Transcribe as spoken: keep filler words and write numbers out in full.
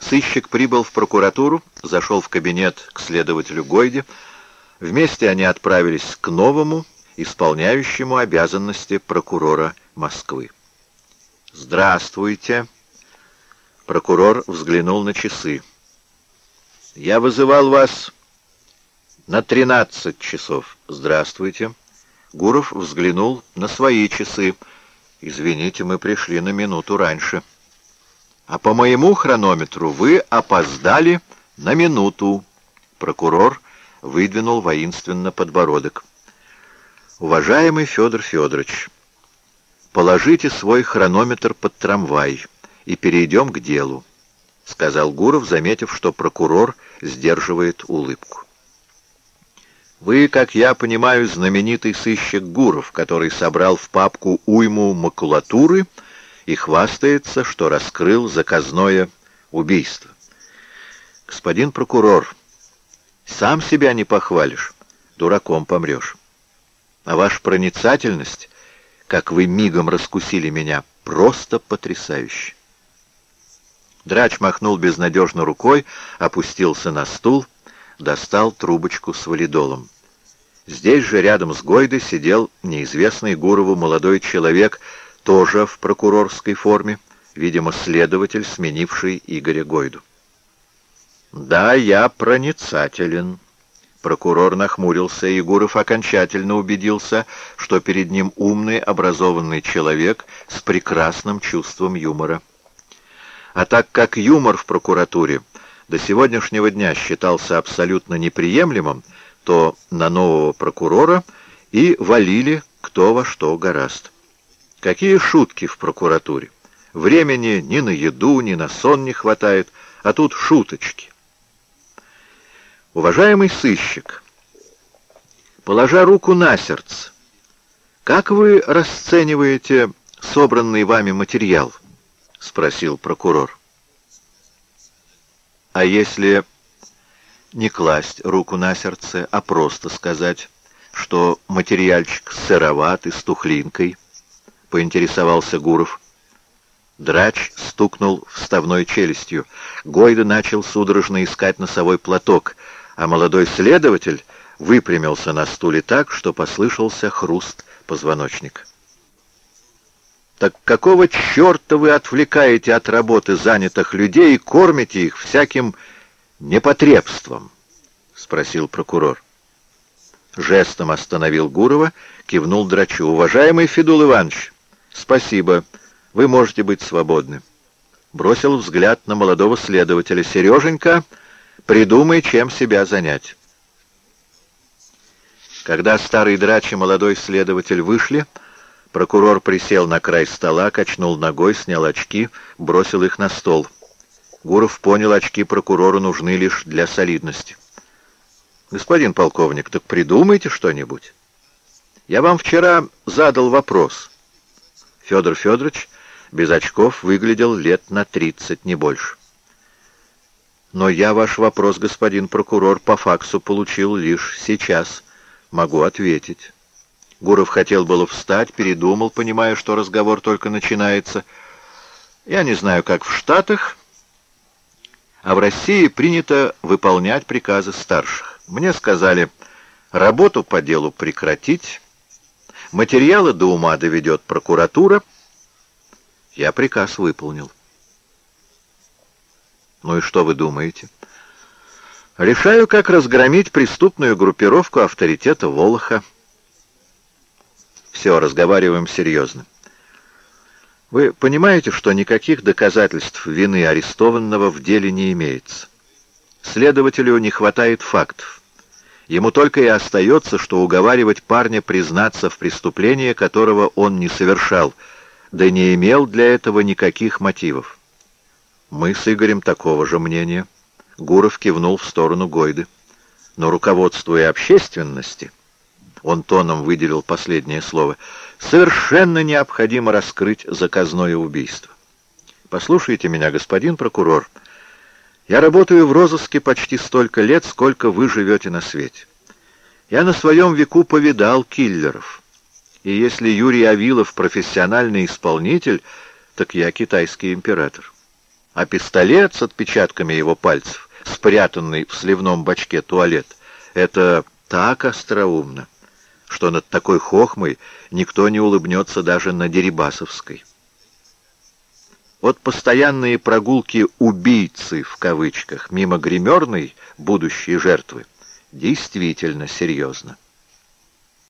Сыщик прибыл в прокуратуру, зашел в кабинет к следователю Гойде. Вместе они отправились к новому, исполняющему обязанности прокурора Москвы. «Здравствуйте!» Прокурор взглянул на часы. «Я вызывал вас на тринадцать часов. Здравствуйте!» Гуров взглянул на свои часы. «Извините, мы пришли на минуту раньше». «А по моему хронометру вы опоздали на минуту». Прокурор выдвинул воинственно подбородок. «Уважаемый Федор Федорович, положите свой хронометр под трамвай и перейдем к делу», — сказал Гуров, заметив, что прокурор сдерживает улыбку. «Вы, как я понимаю, знаменитый сыщик Гуров, который собрал в папку уйму макулатуры и хвастается, что раскрыл заказное убийство. Господин прокурор, сам себя не похвалишь, дураком помрешь. А ваша проницательность, как вы мигом раскусили меня, просто потрясающе». Драч махнул безнадежно рукой, опустился на стул, достал трубочку с валидолом. Здесь же, рядом с Гойдой, сидел неизвестный Гурову молодой человек, тоже в прокурорской форме, видимо, следователь, сменивший Игоря Гойду. «Да, я проницателен». Прокурор нахмурился, и Гуров окончательно убедился, что перед ним умный, образованный человек с прекрасным чувством юмора. А так как юмор в прокуратуре до сегодняшнего дня считался абсолютно неприемлемым, то на нового прокурора и валили кто во что гораст. Какие шутки в прокуратуре! Времени ни на еду, ни на сон не хватает, а тут шуточки. Уважаемый сыщик, положа руку на сердце, как вы расцениваете собранный вами материал? — спросил прокурор. А если не класть руку на сердце, а просто сказать, что материальчик сыроват и с тухлинкой? — поинтересовался Гуров. Драч стукнул вставной челюстью. Гойда начал судорожно искать носовой платок, а молодой следователь выпрямился на стуле так, что послышался хруст позвоночника. «Так какого черта вы отвлекаете от работы занятых людей и кормите их всяким непотребством?» — спросил прокурор. Жестом остановил Гурова, кивнул Драчу. «Уважаемый Федул Иванович, спасибо, вы можете быть свободны». Бросил взгляд на молодого следователя. «Сереженька, придумай, чем себя занять». Когда старый Драч и молодой следователь вышли, прокурор присел на край стола, качнул ногой, снял очки, бросил их на стол. Гуров понял, очки прокурору нужны лишь для солидности. «Господин полковник, так придумайте что-нибудь. Я вам вчера задал вопрос». Федор Федорович без очков выглядел лет на тридцать, не больше. «Но я ваш вопрос, господин прокурор, по факсу получил лишь сейчас. Могу ответить». Гуров хотел было встать, передумал, понимая, что разговор только начинается. «Я не знаю, как в Штатах, а в России принято выполнять приказы старших. Мне сказали, работу по делу прекратить, материалы до ума доведет прокуратура. Я приказ выполнил». «Ну и что вы думаете?» «Решаю, как разгромить преступную группировку авторитета Волоха». «Все, разговариваем серьезно. Вы понимаете, что никаких доказательств вины арестованного в деле не имеется? Следователю не хватает фактов. Ему только и остается, что уговаривать парня признаться в преступлении, которого он не совершал, да не имел для этого никаких мотивов. Мы с Игорем такого же мнения». Гуров кивнул в сторону Гойды. «Но руководствуя общественности», он тоном выделил последнее слово, «совершенно необходимо раскрыть заказное убийство. Послушайте меня, господин прокурор, я работаю в розыске почти столько лет, сколько вы живете на свете. Я на своем веку повидал киллеров, и если Юрий Авилов профессиональный исполнитель, так я китайский император. А пистолет с отпечатками его пальцев, спрятанный в сливном бачке туалет, это так остроумно, что над такой хохмой никто не улыбнется даже на Дерибасовской. Вот постоянные прогулки «убийцы» в кавычках мимо гримерной будущей жертвы действительно серьезно.